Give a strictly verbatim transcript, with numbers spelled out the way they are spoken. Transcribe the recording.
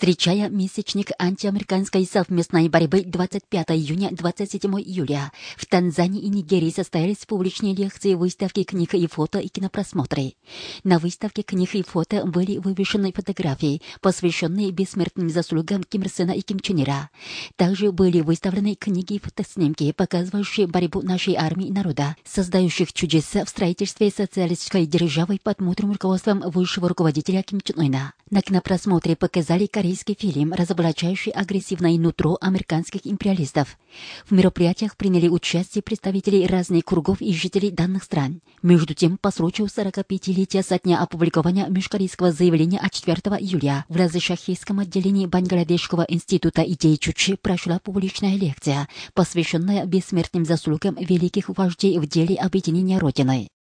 Встречая месячник антиамериканской совместной борьбы двадцать пятого июня — двадцать седьмого июля, в Танзании и Нигерии состоялись публичные лекции, выставки книг и фото и кинопросмотры. На выставке книг и фото были вывешены фотографии, посвященные бессмертным заслугам Ким Ир Сена и Ким Чен Ира. Также были выставлены книги и фотоснимки, показывающие борьбу нашей армии и народа, создающих чудеса в строительстве социалистической державы под мудрым руководством высшего руководителя Ким Чен Ына. На кинопросмотре показали корейский фильм, разоблачающий агрессивное нутро американских империалистов. В мероприятиях приняли участие представители разных кругов и жителей данных стран. Между тем, по случаю сорокапятилетия со дня опубликования межкорейского заявления от четвёртого июля в Раджшахийском отделении Бангладешского института идей Чучи прошла публичная лекция, посвященная бессмертным заслугам великих вождей в деле объединения Родины.